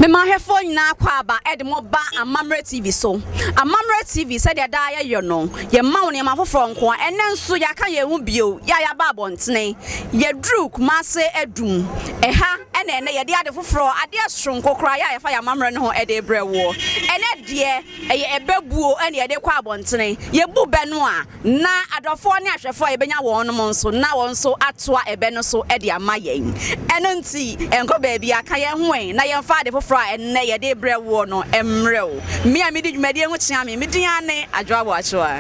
Me ma hefo nyina kwa aba edemo ba Amamre TV so. Amamre TV said ya da ya no. Ye ma woni ma foforo nko ene nso ya ka ye hu bio. Ya ba abontene. Ye dru Kumase edum. Eha ene ye de ade foforo ade asronko kra ya fa ya Amamre no ho ede brewo. Ene de ye ebebuo ene ye de kwa abontene. Ye bu be no a na adofo ne ahwefo ye benya won no nso na won so atoa ebe no so ede amayen. Eno nti enko ba bia ka ye hwen na ye fa ade fra enne ye de brewo no emrew me a medi dwumade hu chia me median ne adwabo achoa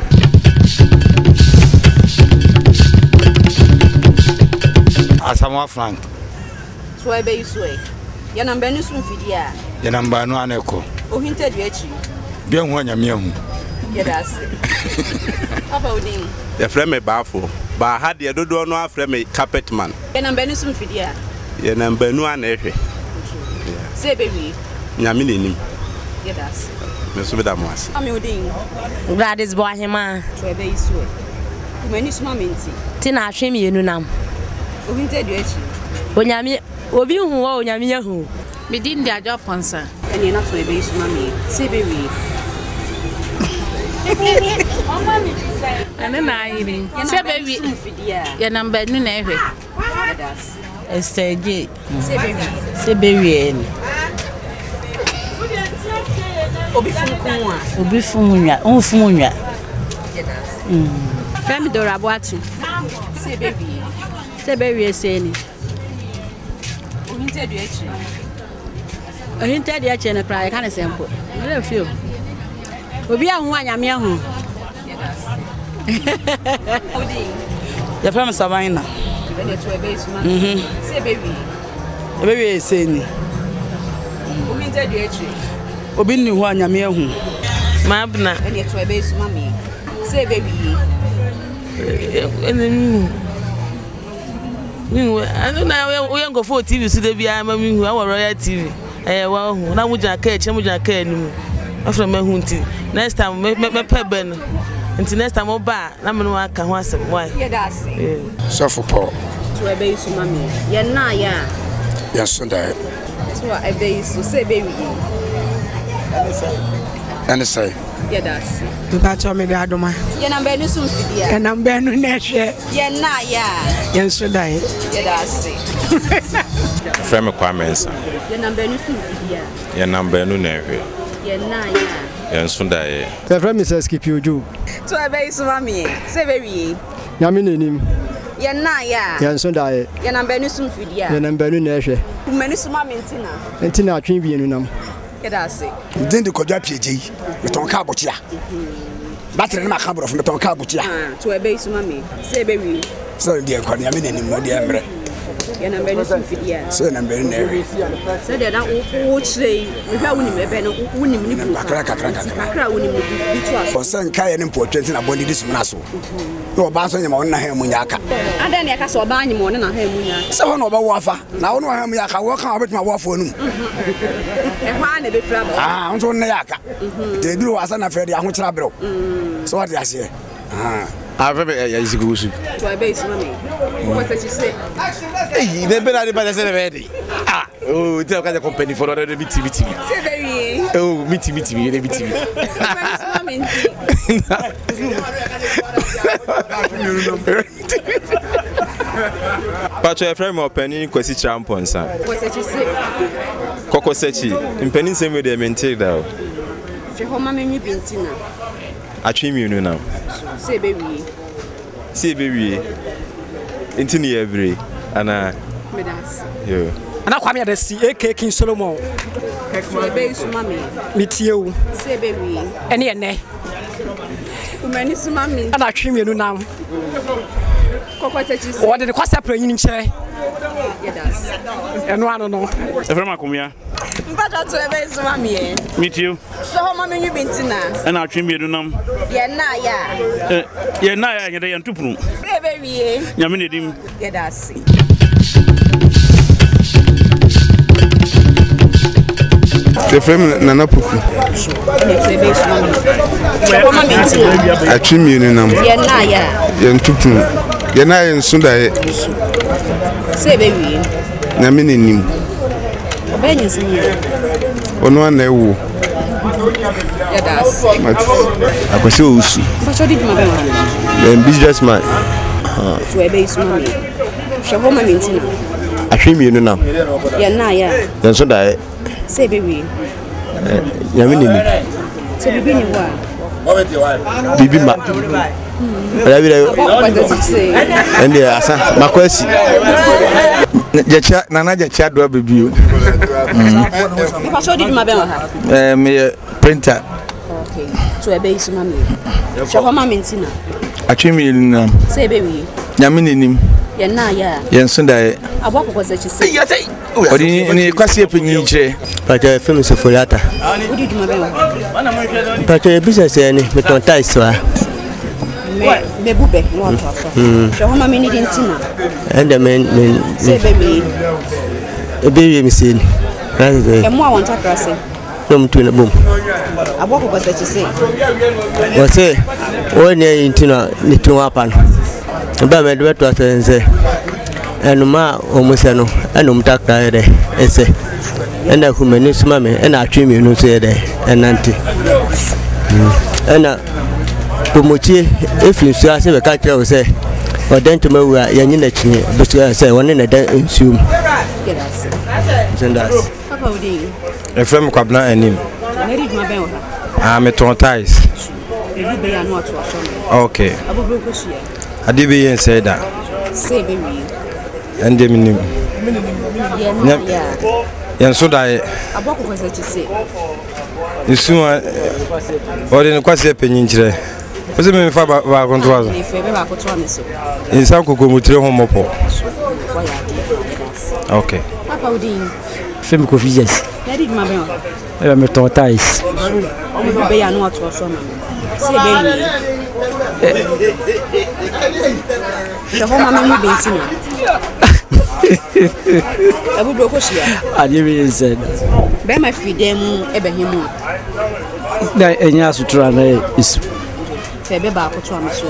Asamoah Frank so ebe isue ye number ni sum fidia ye number no aneko o hinta du achi bia hu anyame hu ye dase papa odin ye frɛ me baafo ba ha de dodo no afrɛ me carpet man ye number ni sum fidia ye number no anehwe say baby nyame nenim ye das me so be da mo ase ami odin Gladys Boahema so ebe isue mani suma menti tina ahwem yenu nam o hinta du achi onyame obi hu wa onyame yahu Bidin dia jo ponsa eni na so ebe isuma me say baby ene na ayiri se baby ye number nu na ehwe ye das STG say baby Sebewien obi funwa unfunwa Femi Dora Boatu say baby seni Ohinta de ache na praye kan sempo na feel obi ahu anyame ahu ya fam Savannah say baby baby seni ohinta de ache obi ni hu anyame ahu mabna ene to ebe suma me say baby I don't know we go for TV so dey bia ma mi hu our Royal TV wa hu na mu jana ka eche mu jana ka animu afro ma hu nti next time me pe ben nti next time oba na me no aka ho asem why ye das so for Paul to ebe suma me ye na ya ya so da to ebe so say baby and say ye das Nka cho me de adoma ye number ni sum fidia e number no na hwe ye na ya yen so dai ye das frɛ me Kwamensa ye number ni sum fidia ye number no na ehwe ye na ya ye nso da ye The friend Mrs. Kipioju. to ebe suma me say baby Nyame nenim. ye na ya Yanso dae. ye number ni sum fidia Ye number no na ehwe. mani suma me ntina Enti na atwen bienu nam. ye das din de kodwa pieje beton ka abotia battere na maka brofo beton ka abotia to ebe suma me say baby so de kwa nyame nenim no de emre ye number ni sum fidia so number na ewe say de na wo chire we hwa wonim ebe no wonim ni bu kakra wonim ni bi to aso konsen ka ye ne mpo 20 na bondi disum na so no ba so nyama wonna ha mu nyaka ada ne ka so oba anyim wona na ha mu nya se ho no ba wo afa na wo no ha mu yaka wo kan obetima wo afo num e hwa na be fra ba nso ne yaka de duro asa na fere aho kira bro so what ya say avebe ya isigusu to ebe isuma me what did you say eh de bela de ba se ready oh tell ka company for the meeting say baby oh meeting the meeting isuma me nti Pacho Efrem openi kwesi champonsa what did you say kokosechi impeni same de maintain da je ho ma me nwi bintina atwemi unu na say baby enti ni every ana me das yo ana kwa me de si AK King Solomon to ebe isuma me mitie wu say baby ene ene mani suma me ana atwen yenu nam what did you say o de kwa sepra yin nkyere ye das eno ano no Efrem akomia mpata to ebe isuma me meet you so ho ma me nwi bintina and atwem yedu nam ye na ya ye na ya nyede yantupunu say baby nyame nedim ye das the frame Nana Puku ene to ebe isuma me ho ma me ntina atwemi ni nam ye na ya ye ntupunu ye na ye nso da ye say baby nyame nenim Benny senior. On one day, woo. Yes. I was so What did you make? businessman. To a base money. Shahoma Mintina. I think you know. Yeah. Then so that Say, baby. Yamini. So be being what? Bibi ma. What does it say? And the asa makwesi. Jecha nana jecha do baby. If I showed you my bell, Me printer. okay. To a base money. Shahoma Mintina. I think you know. Say, baby. Yamini. Yeah. Yen so that I walk was that you say. Odi ni kwasi epinyi chire. Pàtẹ́ fíìmù sọ̀fọ̀látà. What did you my bell? Pàtẹ́ business ẹni mẹtọ̀ táìsì wa. Me bube, no afa. Shahoma me need intina. Ẹ̀ndẹ̀ mẹ Say, baby. ebéyìí mi sèé ni. And more I want to cross it. Ní ọmọ tó ní bọ́m. I walk was that you say. Wọ́n sẹ́ wọ́n ní ẹyin tí ní tí wọ́n apá nù. Ẹ̀bá mi ẹ̀dọ́ tó aṣọ ẹ̀nsẹ̀. Ẹnumá ọmọ sẹ́nu ẹnum takta yẹ dẹ̀ ẹsẹ̀. Ẹnna ẹ̀kúmẹ̀ ní súnmọ́ mi ẹnna àtúwì mi nù sọ yẹ dẹ̀ ẹ̀nàntì. Ẹnna promotie efi nsuo ase bɛ ka kyerɛ wo sɛ ɔdɛn ntoma wura yɛnye n'akyi bɛsu sɛ wɔne na ɛda nsuo mu. Papa Udi. Efrem kwabna anim. Mary ma ben Ah, me ton ties. Baby be anu ato aso. Okay. Abobro kosia. Ade be yen say that. Say baby. Ende minim. Yeah. Yen so da Aboko ko say say. Isu ode ne kwase penyin kire. Ose me fa ba kontrol. Ni fe be ba ko to ameso. Insa kokomutire ho mopo. Okay. Papa Udi. Fíìmù kò fi yẹ sí. Mary ma ben. Ẹ̀rọ mẹtọ̀ táìsì. Baby be anu ato aso na. Say baby. Shahoma me bentina. Abobro kosia. Adé mi yẹn sẹ́. Be ma fi dem ebehimu. Na ẹ̀yìn asutura náà isu. Fe be ba ko to ameso.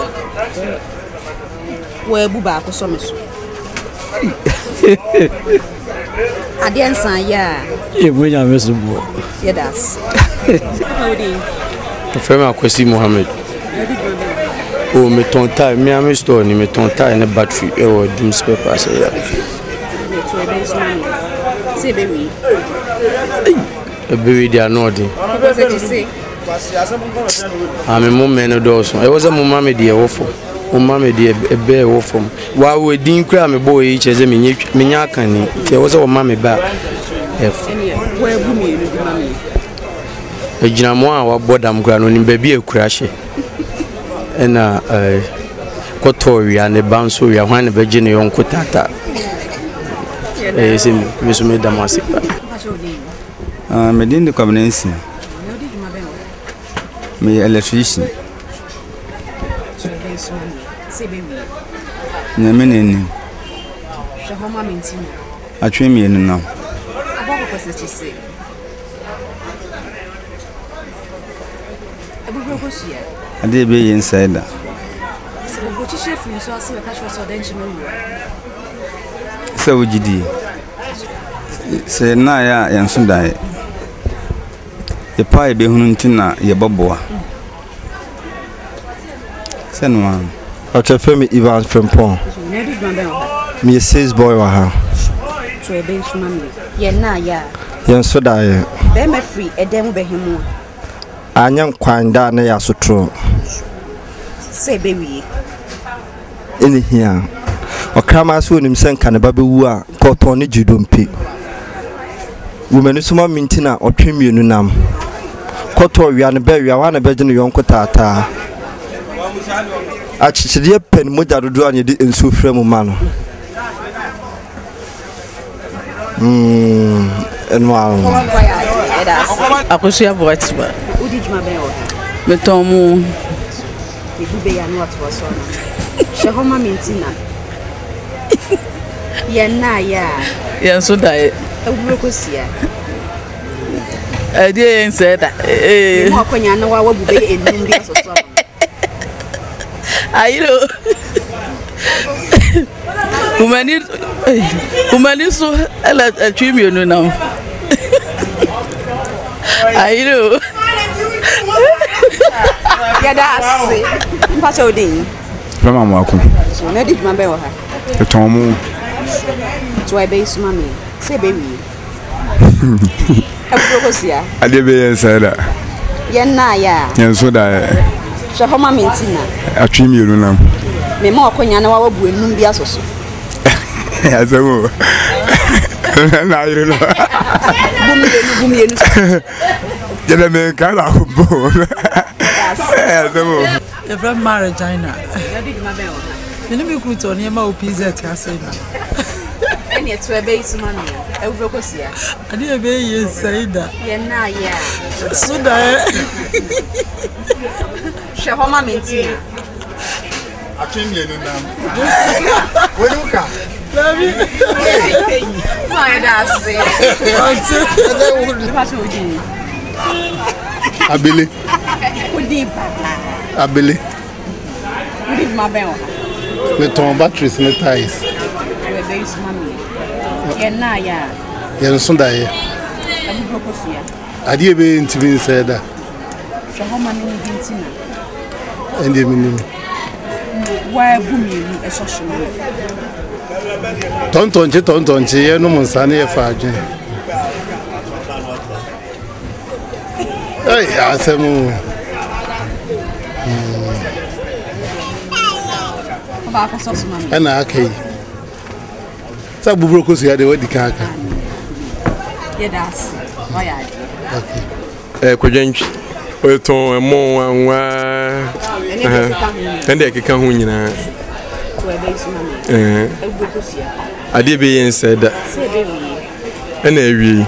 Wo ebu ba ko so meso. Ade nsan ya. Ebu nya mi sùn bọ̀. Yedas. Frère Akwesi Mohamed. Oh, me ton taille, me ami store ni me ton taille ne batterie e o dim spare pass ya. Say baby. E baby dia no di. What did you say? Ah, me mom me no do so. E was a mom me dia wo fo. Mom me dia e be wo fo. Wa we din kra me boy e cheze me nya kan ni. E was a mom me ba. F. Where bu me no di mami. E gina mo a wa bodam kra no ni ba bi e kura hye. Ena kotoria ne banso ya hwan ne beje ne yonko tata sim mesume damasipa Me din de covenancy. Me electrician. Say baby. Nyameneni. Shahoma mentina. Atwe me enu na. Aboko ko say say. Abobro kosia. Ade be yen say that. Go to chef you so I see catch so den chime wu. So wugidi. Say na ya yen so dai. Ye pa e be hunu ntina ye boboa. Say no man. Ọ̀tẹ̀ Fẹ́mi Evans Frimpong. Mary ma ben. Mi sales boy wà ha. To e be suma me. Ye na ya. Yẹn sọ da yẹ. Be ma free e dem be himu. Anya nkwan da na yà sotro. Say baby. Ẹni hia. Ọ̀krama sọ onim sẹ́ nka ne ba bɛwu a kɔtɔn ne judompe. Wumani suma mintina ɔtwe mienu nam. Kɔtɔ wia ne bɛ wia wa ne bɛgye ne yɔnko taataa. Akyekyereɛ pɛn mogya dodoɔ a ne de nsuo frɛ mu ma no. Ɛno ano. Akosua Boatima. Udi juma ben o. Metomu. Ibu be ya no ato so na. Shahoma mentina. Ye na ya. Yen so dai. Abobro kosia. Ade yen said that. Mo akonya na wa wabu be enum bi asoso. Ayiro. Umani so ala atwimi no now. I know. Yeah, that's Pacha Odin. Mama Mwaku. So, where did my bear? The Tomu. To a base, mammy. Say, baby. I did be inside that. Yena, Yan so that Shahoma Mintina. I trim you now. Me more Quanyana will Numbia so. As a move. Now you know. Gentlemen, kind of bone. As a move. If I'm married, China. You know, me could on your pizza. And yet, to a base money. I didn't be you say that. Yena, So that Shahoma Mintina. I trim you now. Where you come? My that's Abili. Abili. Leave my bell. Me ton batteries me ties. We base mommy. Yena, Yan Sunday. I did be intimate said that. Shahoma Mintina. And the minimum. Why boom you a social? Tontonchi, no Monsani a fagin. Hey, I said, and I came. Sabu Brocos here, the wedding car. Yeah, that's why I could Oton mo anwa ende keka ho nyina ade be yen said that ena awie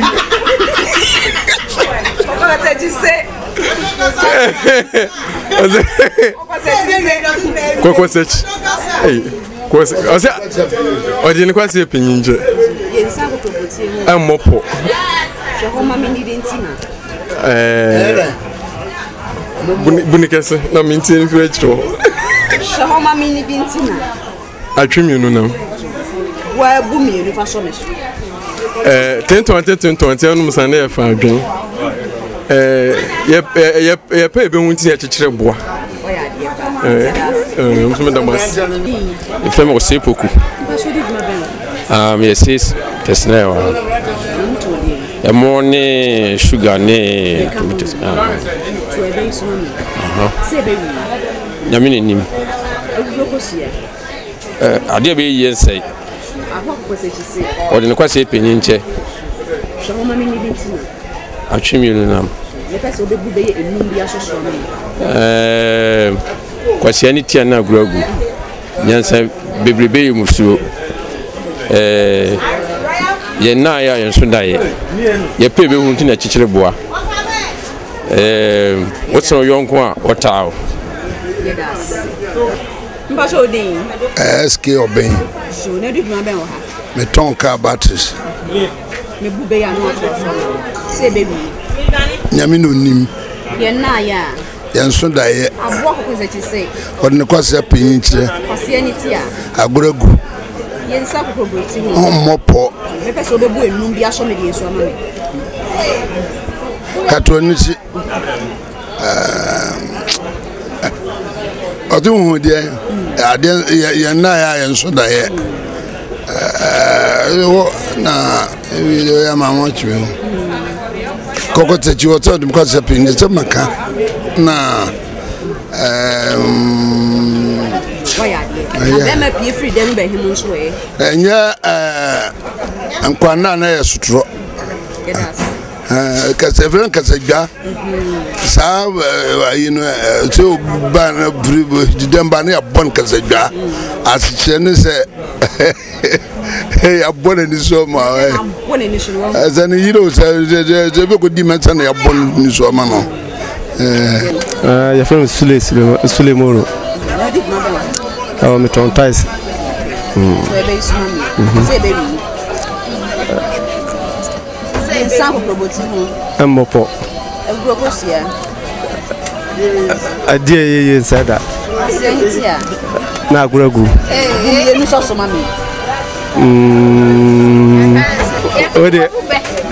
Koko search hey kwase odin kwase pinyinje amopo Bunikese na minti influential. Shahoma mini bintina. Atwim you no. Wa bumi you fa so me so. 2020 anu sande e fa adwen. Ye pa ebe hunti ya chechire boa. Mfeme da mas. Mfeme o sepoku. Yes, tesna wa. Morning sugar ne Yamini nim. Ade be yen say. Odin kwase penyinche. Shahoma mini bintina. Atwim you nam. Le pese obebu be ye enum bia so so no. Kwase ani tia na aguragu. Nyansa bebrebe yimusuo. Ye na ya yen so dae ye pe be hunti na chichire boa what's no yonko a wotaaw mba so din SK Oben so na du duma ben wo ha me ton car batteries me bu be ya no so se be wi nyame no nim ye na ya yan so dae abo ko ze chi se odne kwase pinyin kire kwase ani ti a agoragu yensa ko proboti ni mopo me pese obebu enum bia so me de so ama me katonichi odun de ade ye na ya yenso da ye na video ya mama chwe koko techi woto dum kwase pinyin je maka na Adema pie free dem be himu so e. Enya ankwana na ye sutro. Yes. Kasevren kasegba. Sa you know so ban bribo didemba na bon kasegba. Asiche ne se ya bon ni so ma e. Bon ni so no. Azani yiro se be ko di meta na ya bon ni so ma no. Ya friend Sule Moro. Me ton ties. Mopo. I dear you said that. Na guragu.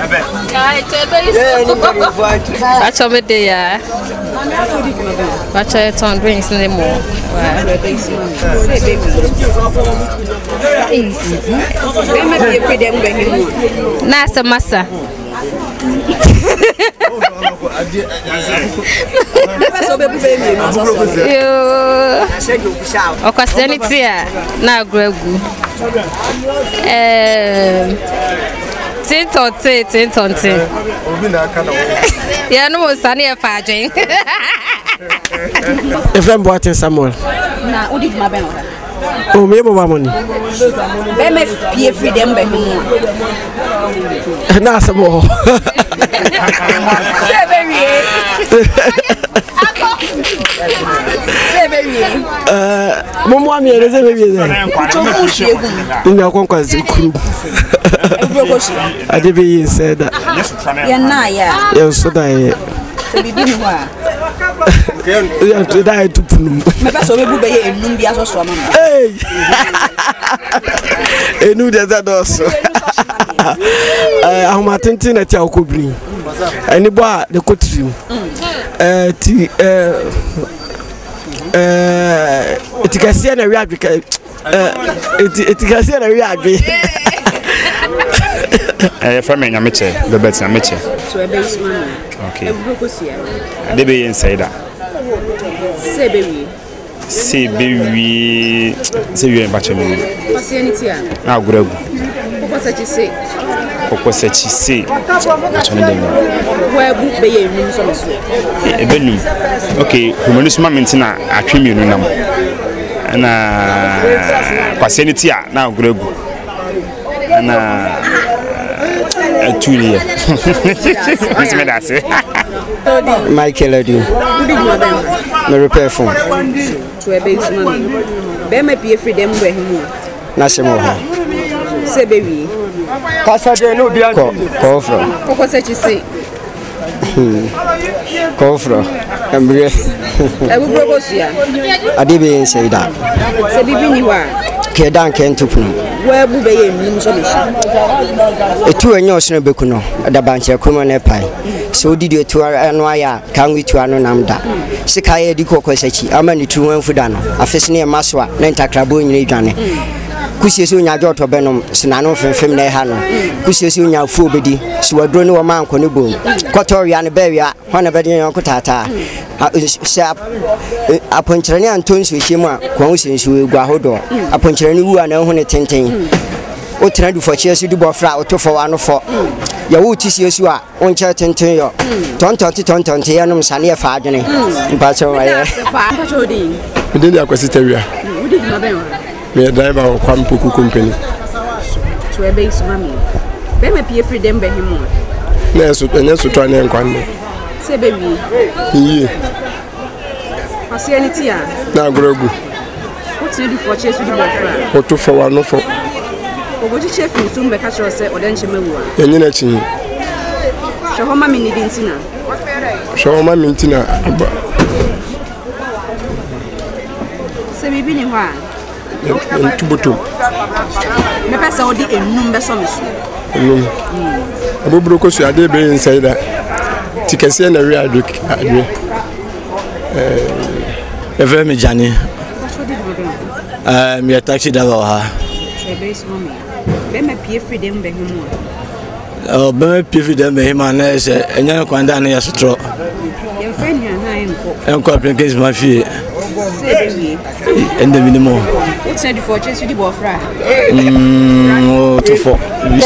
Watch over there. Watch it on drinks anymore. Nasa massa. O Christianity na gregu. Tintonte. Ya no sani e faje. Efrem Boatin Samuel. Na odi ma ben. O me bo money. Be me pie freedom be hu. Na sabo. Momo ami ere se bebe ze. Ina konkwa zikuru. Adebe yin said that. Ya na ya. Ya so da ye. Bibi ni wa. Ya to da to punum. Me ba so be bu be ye enum bi asoso mama. Hey. Enu de za dos. Ahoma tenten na ti akobri. Ani bo a de kotrim. Etikasi na wi adwe etikasi na wi adwe from Yameche, the best Yameche. So a base man. Okay. They be inside that. Say baby, say you in Bachelor. What's the anything? Now, Greg. What said you say? What said she say? Where book be a room so okay, humanist momentina, I came in number. And Passanity now, Greg. And 2 years. Michael Adu. Me repair phone. To a base man. Be me be freedom where him. National. Say baby. Casa de no bia call from. What said you say? Call from. Embre. I will go here. Adibe say that. Say bibi ni wa. Kedan kentupno. Where bu be ye nim so be. Etu enyo sene bekuno. Da banche kuma ne pai. So did you to anu aya kan wi tu anu namda. Sika ye di kokosachi amani tu wanfu da no. Afesine maswa na ntakrabo nyine dwane. Kusiesu nya joto benom sinano femfem na ha no. Kusiesu nya fu obedi. So wadro ne wo manko ne bom. Kotoria ne bawia hona bedi yon kotata. Sharp aponchirani antonsu hemu a kwa usensu egu ahodo. Aponchirani wu ana hu ne tenten. O tena du for chesu du bofra o to for wano for. Ya wo tisiesu a oncha tenten yo. Tontonte ya no msane ya fa adwene. Mpacho wa ye. Mpacho di. Ndeli akwasitawia. Udi di maben wa. Me driver o Kwampoku company. To a base mami. Be me pie freedom be him. Na so to na nkwanne. Say baby. Yi. What's the anything? Na Gregu. What you do for chase with the boyfriend? O to for wano for. Ogo ji chef ni sum be ka sure say odanche mewu a. Enyi na chi. Shahoma mi ni dintina. Shahoma mi ntina. Se bibi ni ho a. Ntubutu. Me pesa odi enum be so me so. Enum. Abobro ko su ade be inside that. Tikese na wi adwe. Ever me Jani. Me taxi driver ha. Be me pie freedom be him. Oh, be me pie freedom be him na say enya kwanda na yasotro. Your friend here na enko. Enko appliance ma fie. And the minimum. What's the for chase with the boyfriend? Oh, to for.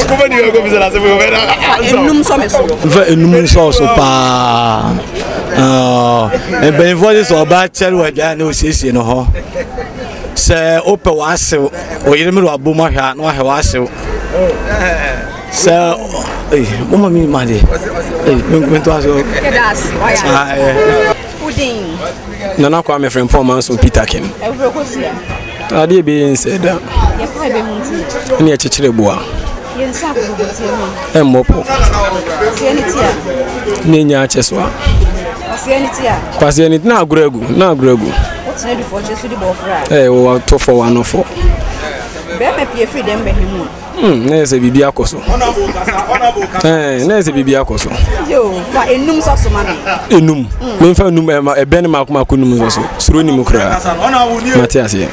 Enum so me so. Enum so pa. And ben voice so ba tell we da na osiesie no ho. Se ope wase o yire me ro aboma hwa na hwa wase. Se mama mi ma de. Me to aso. Kedas. Pudding. Nana kwa me friend Paul Manson Peter Kim. Ade be said that. Ni achechire bua. Yensa ko botie ho. Emmopo. Sienitia. Ni nya acheswa. Sienitia. Kwa sienit na aguregu. What's the for just with the boyfriend? O to for one of. Be pie free dem be himu. Na se bibi akoso. Na se bibi akoso. Yo, fa enum so so man. Enum. Me fa enum e be ne makoma kunum so. Suro ni mukra. Matias ye.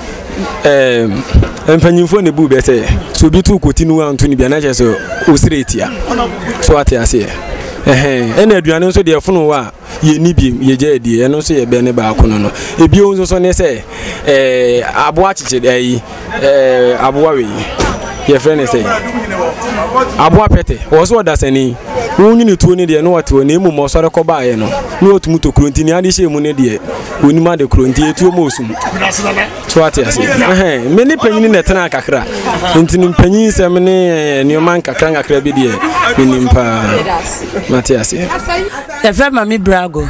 Empanyimfo ne bu be say so bi tu kotinu anto ni bia na che so osretia. So atias ye. Ena aduane nso de fono wa ye ni bi ye je adi eno nso ye be ne ba kono no ebi o nso ne se abo achiche dai abo we ye friend say abo apete wo so da sani wonyi ne tuo ne de no wato ne mu mo sore ko ba ye no no otumu to kronti ni ade she mu ne de oni ma de kronti etuo mo osum so ate ase me ni panyin ne tena kakra ntini panyin se me ne nioma kakra bi de ni mpa Matias ye fe mami brago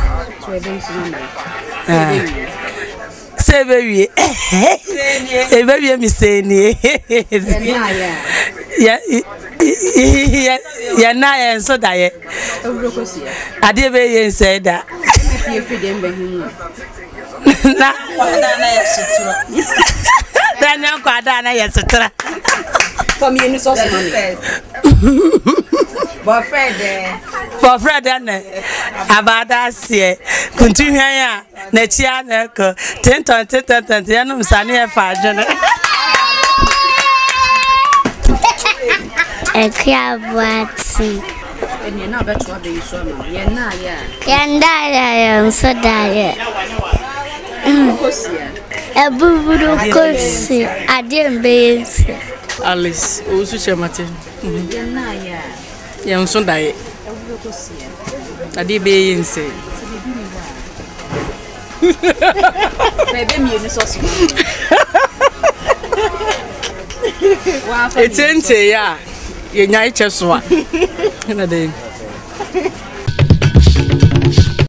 Sebewie Sebewie mi seni ya na ya nso da ye ade be ye nse da na ya sutura Daniel kwa da ya sutura for me ni so mami Boyfriend ne abada sie kuntuhwan ya na chia na ko tenton ya no msane e fa dwene Ekiabati eni na beto abe iso ma ye na ya yanda ya nso da ye ebuburu kosi adembe nsi Alice osu chemate ye na ya ya nso da ye ebuburu kosi adebe ye nse bebe mi ni so so Etente ya ye nyai cheso a na dey